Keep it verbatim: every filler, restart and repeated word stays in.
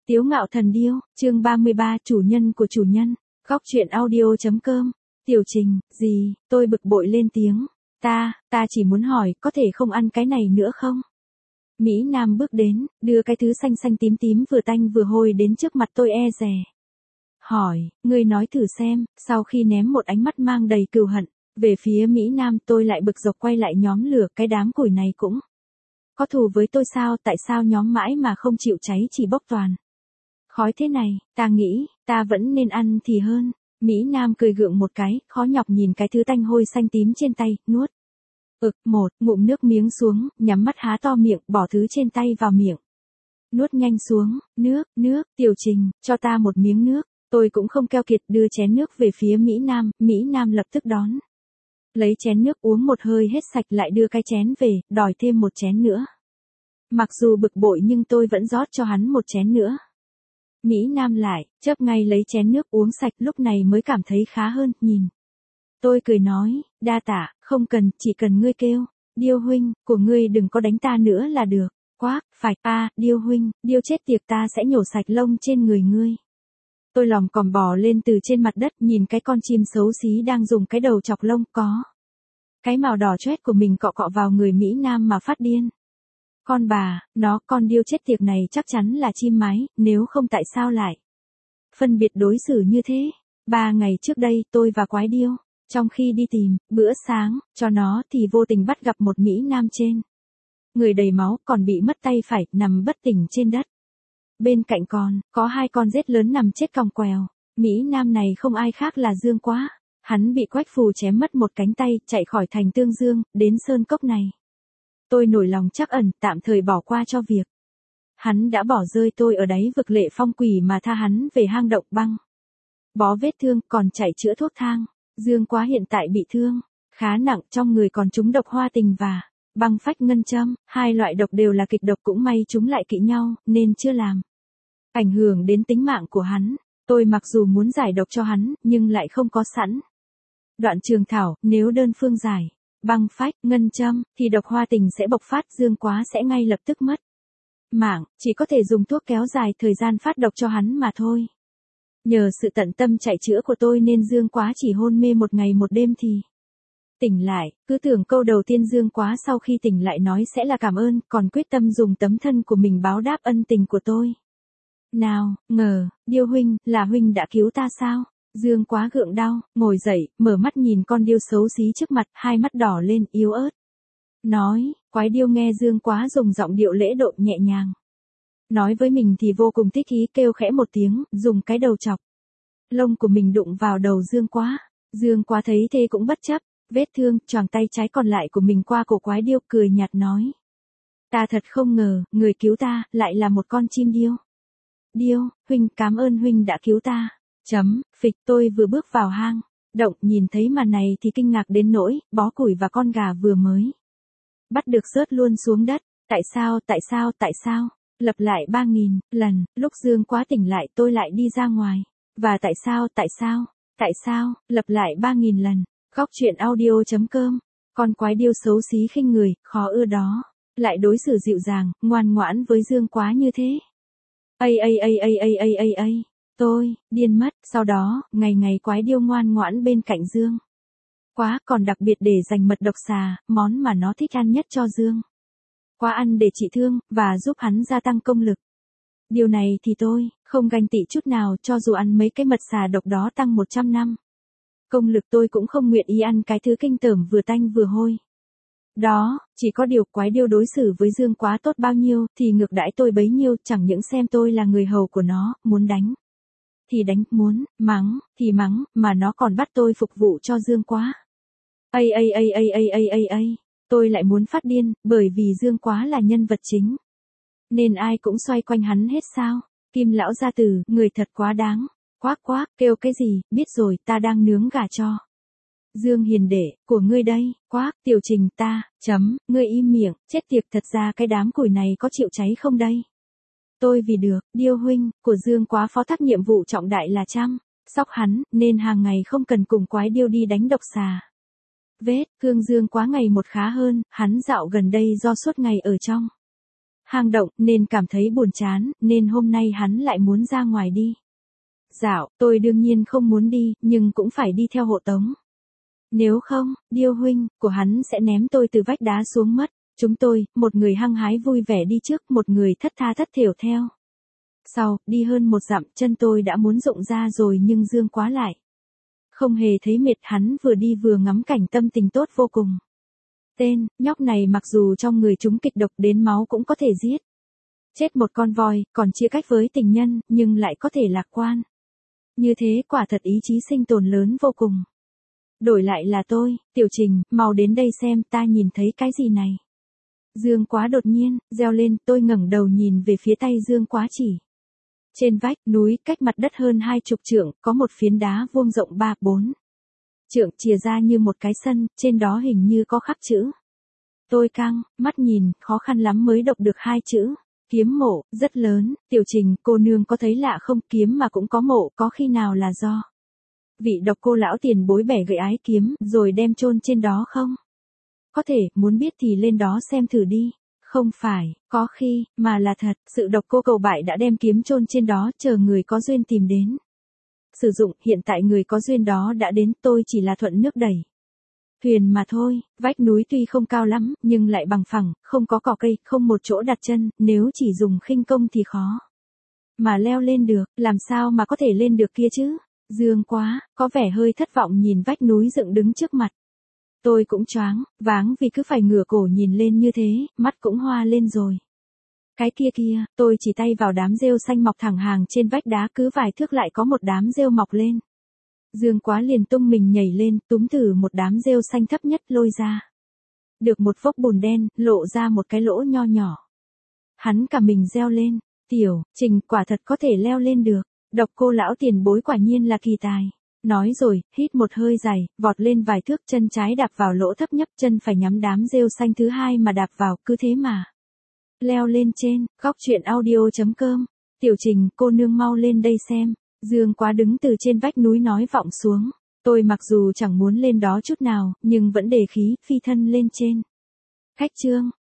Tiếu ngạo thần điêu, chương ba mươi ba, chủ nhân của chủ nhân, góc truyện audio.com, Tiểu Trình, gì, tôi bực bội lên tiếng, ta, ta chỉ muốn hỏi, có thể không ăn cái này nữa không? Mỹ Nam bước đến, đưa cái thứ xanh xanh tím tím vừa tanh vừa hôi đến trước mặt tôi e dè. Hỏi, ngươi nói thử xem, sau khi ném một ánh mắt mang đầy cừu hận, về phía Mỹ Nam tôi lại bực dọc quay lại nhóm lửa, cái đám củi này cũng có thù với tôi sao, tại sao nhóm mãi mà không chịu cháy chỉ bốc toàn khói thế này, ta nghĩ, ta vẫn nên ăn thì hơn. Mỹ Nam cười gượng một cái, khó nhọc nhìn cái thứ tanh hôi xanh tím trên tay, nuốt. Ực, một, ngụm nước miếng xuống, nhắm mắt há to miệng, bỏ thứ trên tay vào miệng. Nuốt nhanh xuống, nước, nước, Tiểu Trình, cho ta một miếng nước. Tôi cũng không keo kiệt đưa chén nước về phía Mỹ Nam, Mỹ Nam lập tức đón. Lấy chén nước uống một hơi hết sạch lại đưa cái chén về, đòi thêm một chén nữa. Mặc dù bực bội nhưng tôi vẫn rót cho hắn một chén nữa. Mỹ Nam lại, chớp ngay lấy chén nước uống sạch, lúc này mới cảm thấy khá hơn, nhìn. Tôi cười nói, đa tạ, không cần, chỉ cần ngươi kêu, Điêu huynh, của ngươi đừng có đánh ta nữa là được. Quác, phải, a, Điêu huynh, Điêu chết tiệt, ta sẽ nhổ sạch lông trên người ngươi. Tôi lòm còm bò lên từ trên mặt đất, nhìn cái con chim xấu xí đang dùng cái đầu chọc lông có cái màu đỏ chóét của mình cọ cọ vào người Mỹ Nam mà phát điên. Con bà, nó, con điêu chết tiệt này chắc chắn là chim mái, nếu không tại sao lại phân biệt đối xử như thế. Ba ngày trước đây tôi và quái điêu, trong khi đi tìm bữa sáng cho nó thì vô tình bắt gặp một Mỹ Nam trên người đầy máu, còn bị mất tay phải, nằm bất tỉnh trên đất. Bên cạnh còn có hai con rết lớn nằm chết còng quèo. Mỹ Nam này không ai khác là Dương Quá. Hắn bị Quách Phù chém mất một cánh tay, chạy khỏi thành Tương Dương, đến sơn cốc này. Tôi nổi lòng trắc ẩn, tạm thời bỏ qua cho việc hắn đã bỏ rơi tôi ở đáy vực Lệ Phong Quỷ mà tha hắn về hang động băng. Bó vết thương, còn chạy chữa thuốc thang. Dương Quá hiện tại bị thương khá nặng, trong người còn trúng độc hoa tình và băng phách ngân châm, hai loại độc đều là kịch độc, cũng may chúng lại kỵ nhau, nên chưa làm ảnh hưởng đến tính mạng của hắn. Tôi mặc dù muốn giải độc cho hắn, nhưng lại không có sẵn đoạn trường thảo, nếu đơn phương giải băng phách, ngân châm, thì độc hoa tình sẽ bộc phát, Dương Quá sẽ ngay lập tức mất mạng, chỉ có thể dùng thuốc kéo dài thời gian phát độc cho hắn mà thôi. Nhờ sự tận tâm chạy chữa của tôi nên Dương Quá chỉ hôn mê một ngày một đêm thì tỉnh lại, cứ tưởng câu đầu tiên Dương Quá sau khi tỉnh lại nói sẽ là cảm ơn, còn quyết tâm dùng tấm thân của mình báo đáp ân tình của tôi. Nào, ngờ, Điêu huynh, là huynh đã cứu ta sao? Dương Quá gượng đau, ngồi dậy, mở mắt nhìn con điêu xấu xí trước mặt, hai mắt đỏ lên, yếu ớt. Nói, quái điêu nghe Dương Quá dùng giọng điệu lễ độ nhẹ nhàng nói với mình thì vô cùng thích ý, kêu khẽ một tiếng, dùng cái đầu chọc lông của mình đụng vào đầu Dương Quá. Dương Quá thấy thế cũng bất chấp vết thương, choàng tay trái còn lại của mình qua cổ quái điêu, cười nhạt nói. Ta thật không ngờ, người cứu ta, lại là một con chim điêu. Điêu, huynh, cảm ơn huynh đã cứu ta. Chấm, phịch, tôi vừa bước vào hang động, nhìn thấy màn này thì kinh ngạc đến nỗi, bó củi và con gà vừa mới bắt được rớt luôn xuống đất. Tại sao, tại sao, tại sao? Lặp lại ba nghìn lần, lúc Dương Quá tỉnh lại tôi lại đi ra ngoài. Và tại sao, tại sao, tại sao, lặp lại ba nghìn lần. Góc truyện audio.com, con quái điêu xấu xí khinh người, khó ưa đó, lại đối xử dịu dàng, ngoan ngoãn với Dương Quá như thế. Ây ây ây ây ây ây ây ây, tôi, điên mất, sau đó, ngày ngày quái điêu ngoan ngoãn bên cạnh Dương Quá, còn đặc biệt để dành mật độc xà, món mà nó thích ăn nhất cho Dương Quá ăn để trị thương, và giúp hắn gia tăng công lực. Điều này thì tôi, không ganh tị chút nào, cho dù ăn mấy cái mật xà độc đó tăng một trăm năm. Công lực tôi cũng không nguyện ý ăn cái thứ kinh tởm vừa tanh vừa hôi. Đó, chỉ có điều quái điêu đối xử với Dương Quá tốt bao nhiêu, thì ngược đãi tôi bấy nhiêu, chẳng những xem tôi là người hầu của nó, muốn đánh thì đánh, muốn mắng thì mắng, mà nó còn bắt tôi phục vụ cho Dương Quá. Ây ây ây ây ây ây ây ây, tôi lại muốn phát điên, bởi vì Dương Quá là nhân vật chính, nên ai cũng xoay quanh hắn hết sao? Kim lão gia tử, người thật quá đáng. Quác quác, kêu cái gì, biết rồi, ta đang nướng gà cho Dương hiền đệ, của ngươi đây. Quác, Tiểu Trình, ta, chấm, ngươi im miệng, chết tiệt, thật ra cái đám củi này có chịu cháy không đây? Tôi vì được, Điêu huynh, của Dương Quá phó thác nhiệm vụ trọng đại là chăm sóc hắn, nên hàng ngày không cần cùng quái điêu đi đánh độc xà. Vết thương Dương Quá ngày một khá hơn, hắn dạo gần đây do suốt ngày ở trong hang động, nên cảm thấy buồn chán, nên hôm nay hắn lại muốn ra ngoài đi. Dạo, tôi đương nhiên không muốn đi, nhưng cũng phải đi theo hộ tống. Nếu không, Điêu huynh của hắn sẽ ném tôi từ vách đá xuống mất. Chúng tôi, một người hăng hái vui vẻ đi trước, một người thất tha thất thểu theo. Sau, đi hơn một dặm, chân tôi đã muốn rụng ra rồi nhưng Dương Quá lại. Không hề thấy mệt, hắn vừa đi vừa ngắm cảnh, tâm tình tốt vô cùng. Tên, nhóc này mặc dù trong người chúng kịch độc đến máu cũng có thể giết. Chết một con voi, còn chia cách với tình nhân, nhưng lại có thể lạc quan. Như thế quả thật ý chí sinh tồn lớn vô cùng. Đổi lại là tôi, Tiểu Trình, mau đến đây xem ta nhìn thấy cái gì này. Dương Quá đột nhiên, reo lên, tôi ngẩng đầu nhìn về phía tay Dương Quá chỉ. Trên vách núi, cách mặt đất hơn hai chục trượng, có một phiến đá vuông rộng ba, bốn trượng chìa ra như một cái sân, trên đó hình như có khắc chữ. Tôi căng, mắt nhìn, khó khăn lắm mới đọc được hai chữ. Kiếm mộ, rất lớn, Tiểu Trình, cô nương có thấy lạ không, kiếm mà cũng có mộ, có khi nào là do vị độc cô lão tiền bối bẻ gậy ái kiếm, rồi đem chôn trên đó không? Có thể, muốn biết thì lên đó xem thử đi. Không phải, có khi, mà là thật, sự độc cô cầu bại đã đem kiếm chôn trên đó, chờ người có duyên tìm đến. Sử dụng, hiện tại người có duyên đó đã đến, tôi chỉ là thuận nước đẩy thuyền mà thôi. Vách núi tuy không cao lắm, nhưng lại bằng phẳng, không có cỏ cây, không một chỗ đặt chân, nếu chỉ dùng khinh công thì khó mà leo lên được, làm sao mà có thể lên được kia chứ? Dương Quá, có vẻ hơi thất vọng nhìn vách núi dựng đứng trước mặt. Tôi cũng choáng, váng vì cứ phải ngửa cổ nhìn lên như thế, mắt cũng hoa lên rồi. Cái kia kia, tôi chỉ tay vào đám rêu xanh mọc thẳng hàng trên vách đá, cứ vài thước lại có một đám rêu mọc lên. Dương Quá liền tung mình nhảy lên, túm thử một đám rêu xanh thấp nhất lôi ra. Được một vốc bùn đen, lộ ra một cái lỗ nho nhỏ. Hắn cả mình reo lên, Tiểu Trình quả thật có thể leo lên được, độc cô lão tiền bối quả nhiên là kỳ tài. Nói rồi, hít một hơi dài, vọt lên vài thước, chân trái đạp vào lỗ thấp nhất, chân phải nhắm đám rêu xanh thứ hai mà đạp vào, cứ thế mà leo lên trên. Góc truyện audio chấm com. Tiểu Trình, cô nương mau lên đây xem. Dương Quá đứng từ trên vách núi nói vọng xuống. Tôi mặc dù chẳng muốn lên đó chút nào, nhưng vẫn đề khí, phi thân lên trên. Khách chương.